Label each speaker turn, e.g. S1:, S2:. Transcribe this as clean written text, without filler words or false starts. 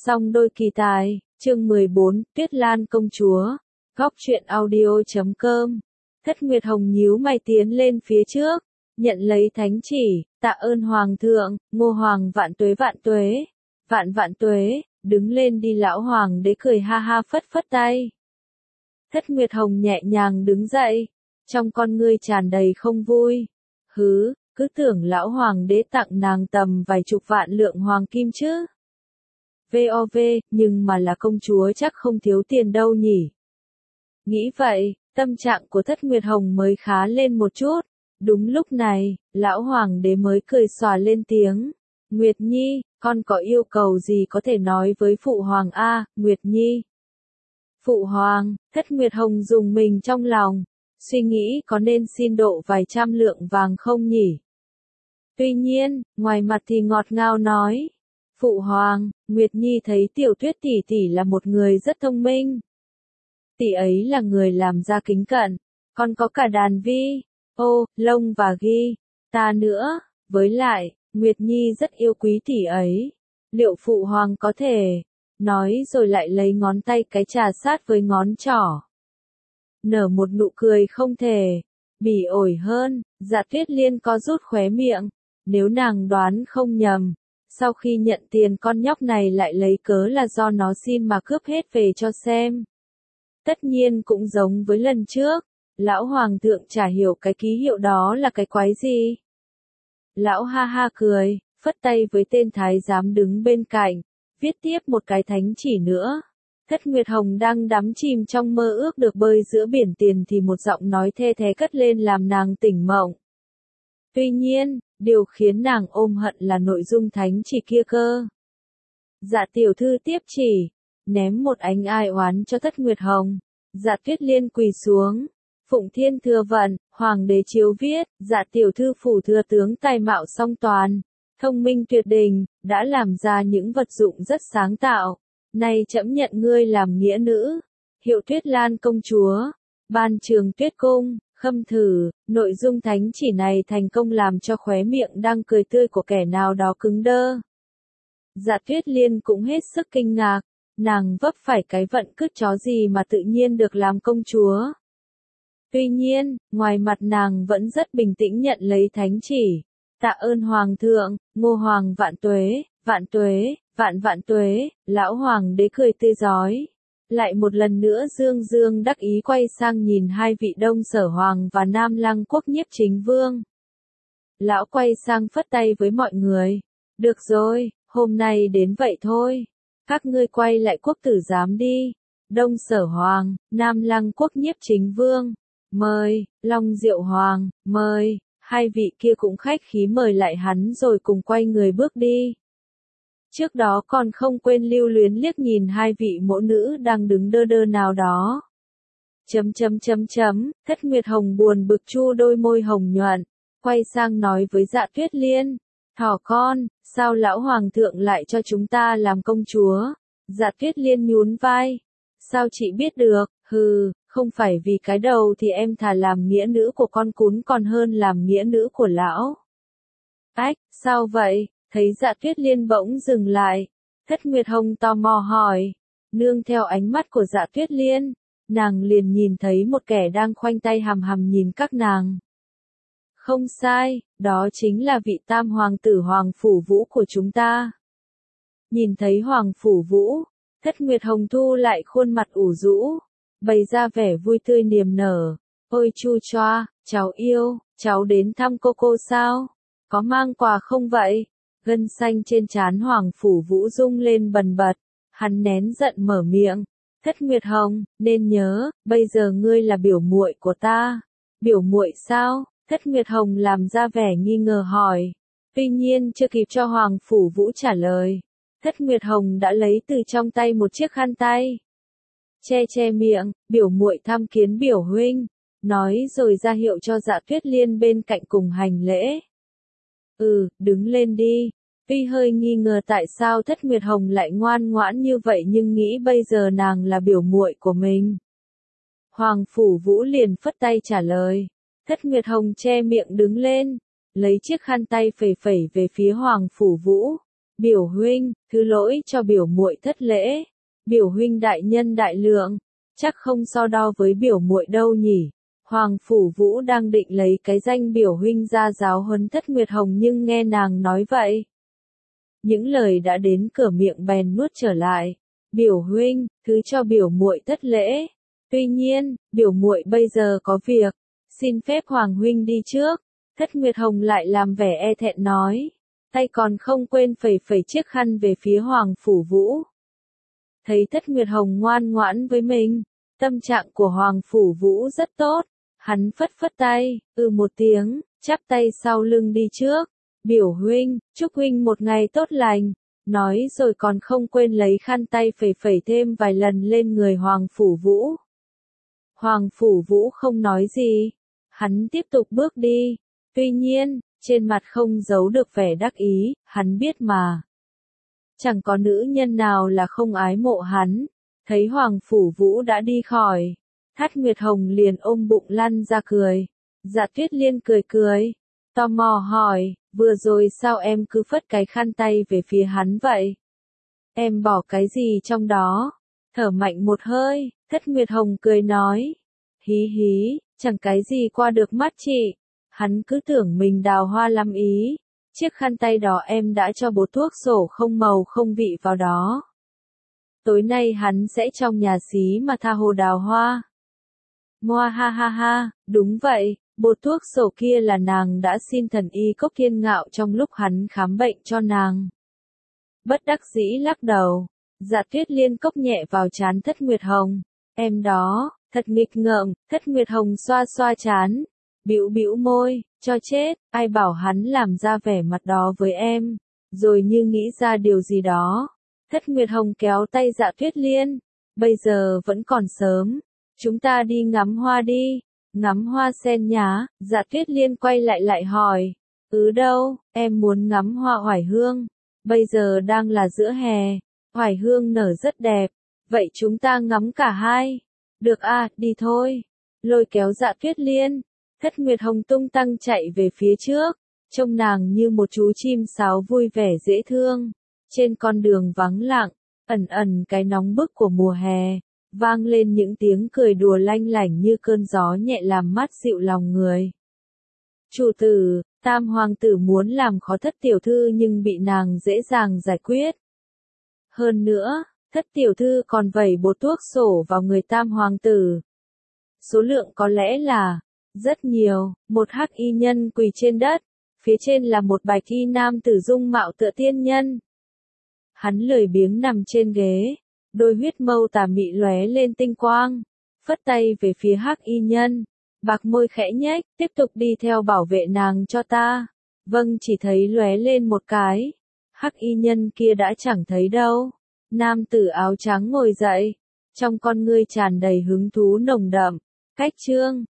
S1: Song đôi kỳ tài, chương 14, Tuyết Lan công chúa. Góc truyện audio.com. Thất Nguyệt Hồng nhíu mày tiến lên phía trước, nhận lấy thánh chỉ, tạ ơn hoàng thượng, Ngô hoàng vạn tuế vạn tuế. Vạn vạn tuế, đứng lên đi, lão hoàng đế cười ha ha phất phất tay. Thất Nguyệt Hồng nhẹ nhàng đứng dậy, trong con ngươi tràn đầy không vui. Hứ, cứ tưởng lão hoàng đế tặng nàng tầm vài chục vạn lượng hoàng kim chứ. VOV, nhưng mà là công chúa chắc không thiếu tiền đâu nhỉ. Nghĩ vậy, tâm trạng của Thất Nguyệt Hồng mới khá lên một chút. Đúng lúc này, lão hoàng đế mới cười xòa lên tiếng. Nguyệt Nhi, con có yêu cầu gì có thể nói với phụ hoàng a, Nguyệt Nhi. Phụ hoàng, Thất Nguyệt Hồng dùng mình trong lòng, suy nghĩ có nên xin độ vài trăm lượng vàng không nhỉ. Tuy nhiên, ngoài mặt thì ngọt ngào nói. Phụ hoàng, Nguyệt Nhi thấy Tiểu Tuyết tỷ tỷ là một người rất thông minh. Tỷ ấy là người làm ra kính cận, còn có cả đàn vi, ô, lông và ghi, ta nữa, với lại, Nguyệt Nhi rất yêu quý tỷ ấy. Liệu phụ hoàng có thể, nói rồi lại lấy ngón tay cái trà sát với ngón trỏ. Nở một nụ cười không thể, bỉ ổi hơn, Dạ Tuyết Liên có rút khóe miệng, nếu nàng đoán không nhầm. Sau khi nhận tiền con nhóc này lại lấy cớ là do nó xin mà cướp hết về cho xem. Tất nhiên cũng giống với lần trước, lão hoàng thượng chả hiểu cái ký hiệu đó là cái quái gì. Lão ha ha cười, phất tay với tên thái giám đứng bên cạnh, viết tiếp một cái thánh chỉ nữa. Thất Nguyệt Hồng đang đắm chìm trong mơ ước được bơi giữa biển tiền thì một giọng nói the thé cất lên làm nàng tỉnh mộng. Tuy nhiên, điều khiến nàng ôm hận là nội dung thánh chỉ kia cơ. Dạ tiểu thư tiếp chỉ, ném một ánh ai oán cho Thất Nguyệt Hồng. Dạ Tuyết Liên quỳ xuống. Phụng Thiên thừa vận, hoàng đế chiếu viết, dạ tiểu thư phủ thừa tướng tài mạo song toàn, thông minh tuyệt đình, đã làm ra những vật dụng rất sáng tạo. Nay trẫm nhận ngươi làm nghĩa nữ, hiệu Tuyết Lan công chúa, ban trường Tuyết cung. Khâm thử, nội dung thánh chỉ này thành công làm cho khóe miệng đang cười tươi của kẻ nào đó cứng đơ. Dạ Tuyết Liên cũng hết sức kinh ngạc, nàng vấp phải cái vận cứt chó gì mà tự nhiên được làm công chúa. Tuy nhiên, ngoài mặt nàng vẫn rất bình tĩnh nhận lấy thánh chỉ. Tạ ơn hoàng thượng, Ngô hoàng vạn tuế, vạn tuế, vạn vạn tuế, lão hoàng đế cười tươi rói. Lại một lần nữa Dương Dương đắc ý quay sang nhìn hai vị Đông Sở Hoàng và Nam Lăng Quốc Nhiếp Chính Vương. Lão quay sang phất tay với mọi người. Được rồi, hôm nay đến vậy thôi. Các ngươi quay lại quốc tử giám đi. Đông Sở Hoàng, Nam Lăng Quốc Nhiếp Chính Vương. Mời, Long Diệu Hoàng, mời. Hai vị kia cũng khách khí mời lại hắn rồi cùng quay người bước đi. Trước đó còn không quên lưu luyến liếc nhìn hai vị mẫu nữ đang đứng đơ đơ nào đó. Thất Nguyệt Hồng buồn bực chu đôi môi hồng nhuận, quay sang nói với Dạ Tuyết Liên, thỏ con, sao lão hoàng thượng lại cho chúng ta làm công chúa? Dạ Tuyết Liên nhún vai, sao chị biết được, hừ, không phải vì cái đầu thì em thà làm nghĩa nữ của con cún còn hơn làm nghĩa nữ của lão. Ách, sao vậy? Thấy Dạ Tuyết Liên bỗng dừng lại, Thất Nguyệt Hồng tò mò hỏi, nương theo ánh mắt của Dạ Tuyết Liên, nàng liền nhìn thấy một kẻ đang khoanh tay hằm hằm nhìn các nàng. Không sai, đó chính là vị tam hoàng tử Hoàng Phủ Vũ của chúng ta. Nhìn thấy Hoàng Phủ Vũ, Thất Nguyệt Hồng thu lại khuôn mặt ủ rũ, bày ra vẻ vui tươi niềm nở. Ôi chu choa, cháu yêu, cháu đến thăm cô sao? Có mang quà không vậy? Gân xanh trên trán Hoàng Phủ Vũ rung lên bần bật, hắn nén giận mở miệng. Thất Nguyệt Hồng, nên nhớ, bây giờ ngươi là biểu muội của ta. Biểu muội sao? Thất Nguyệt Hồng làm ra vẻ nghi ngờ hỏi. Tuy nhiên chưa kịp cho Hoàng Phủ Vũ trả lời, Thất Nguyệt Hồng đã lấy từ trong tay một chiếc khăn tay. Che miệng, biểu muội thăm kiến biểu huynh, nói rồi ra hiệu cho Dạ Tuyết Liên bên cạnh cùng hành lễ. Đứng lên đi. Tuy hơi nghi ngờ tại sao Thất Nguyệt Hồng lại ngoan ngoãn như vậy nhưng nghĩ bây giờ nàng là biểu muội của mình. Hoàng Phủ Vũ liền phất tay trả lời. Thất Nguyệt Hồng che miệng đứng lên, lấy chiếc khăn tay phẩy phẩy về phía Hoàng Phủ Vũ. Biểu huynh, thứ lỗi cho biểu muội thất lễ. Biểu huynh đại nhân đại lượng, chắc không so đo với biểu muội đâu nhỉ. Hoàng Phủ Vũ đang định lấy cái danh biểu huynh ra giáo huấn Thất Nguyệt Hồng nhưng nghe nàng nói vậy. Những lời đã đến cửa miệng bèn nuốt trở lại. Biểu huynh, thứ cho biểu muội thất lễ. Tuy nhiên, biểu muội bây giờ có việc, xin phép Hoàng huynh đi trước. Thất Nguyệt Hồng lại làm vẻ e thẹn nói, tay còn không quên phẩy phẩy chiếc khăn về phía Hoàng Phủ Vũ. Thấy Thất Nguyệt Hồng ngoan ngoãn với mình, tâm trạng của Hoàng Phủ Vũ rất tốt, hắn phất phất tay, một tiếng, chắp tay sau lưng đi trước. Biểu huynh, chúc huynh một ngày tốt lành, nói rồi còn không quên lấy khăn tay phẩy phẩy thêm vài lần lên người Hoàng Phủ Vũ. Hoàng Phủ Vũ không nói gì, hắn tiếp tục bước đi, tuy nhiên, trên mặt không giấu được vẻ đắc ý, hắn biết mà. Chẳng có nữ nhân nào là không ái mộ hắn, thấy Hoàng Phủ Vũ đã đi khỏi, Thát Nguyệt Hồng liền ôm bụng lăn ra cười. Dạ Tuyết Liên cười cười, tò mò hỏi, vừa rồi sao em cứ phất cái khăn tay về phía hắn vậy? Em bỏ cái gì trong đó? Thở mạnh một hơi, Thất Nguyệt Hồng cười nói, hí hí, chẳng cái gì qua được mắt chị. Hắn cứ tưởng mình đào hoa lắm ý. Chiếc khăn tay đó em đã cho bột thuốc sổ không màu không vị vào đó. Tối nay hắn sẽ trong nhà xí mà tha hồ đào hoa. Moa ha ha ha, đúng vậy, bột thuốc sổ kia là nàng đã xin thần y Cốc Thiên Ngạo trong lúc hắn khám bệnh cho nàng. Bất đắc dĩ lắc đầu, Dạ Tuyết Liên cốc nhẹ vào trán Thất Nguyệt Hồng. Em đó, thật nghịch ngợm. Thất Nguyệt Hồng xoa xoa trán, bĩu bĩu môi, cho chết, ai bảo hắn làm ra vẻ mặt đó với em, rồi như nghĩ ra điều gì đó. Thất Nguyệt Hồng kéo tay Dạ Tuyết Liên, bây giờ vẫn còn sớm, chúng ta đi ngắm hoa đi, ngắm hoa sen nhá. Dạ Tuyết Liên quay lại hỏi, đâu, em muốn ngắm hoa oải hương, bây giờ đang là giữa hè, oải hương nở rất đẹp, vậy chúng ta ngắm cả hai. Được à, đi thôi. Lôi kéo Dạ Tuyết Liên, Thất Nguyệt Hồng tung tăng chạy về phía trước, trông nàng như một chú chim sáo vui vẻ dễ thương. Trên con đường vắng lặng, ẩn ẩn cái nóng bức của mùa hè, vang lên những tiếng cười đùa lanh lảnh như cơn gió nhẹ làm mát dịu lòng người. Chủ tử, Tam hoàng tử muốn làm khó Thất tiểu thư nhưng bị nàng dễ dàng giải quyết. Hơn nữa, Thất tiểu thư còn vẩy bột thuốc sổ vào người Tam hoàng tử. Số lượng có lẽ là rất nhiều. Một hắc y nhân quỳ trên đất, phía trên là một bạch y nam tử dung mạo tựa tiên nhân. Hắn lười biếng nằm trên ghế, đôi huyết mâu tà mị lóe lên tinh quang, phất tay về phía hắc y nhân, bạc môi khẽ nhếch, tiếp tục đi theo bảo vệ nàng cho ta. Vâng, chỉ thấy lóe lên một cái, hắc y nhân kia đã chẳng thấy đâu. Nam tử áo trắng ngồi dậy, trong con ngươi tràn đầy hứng thú nồng đậm. Cách chương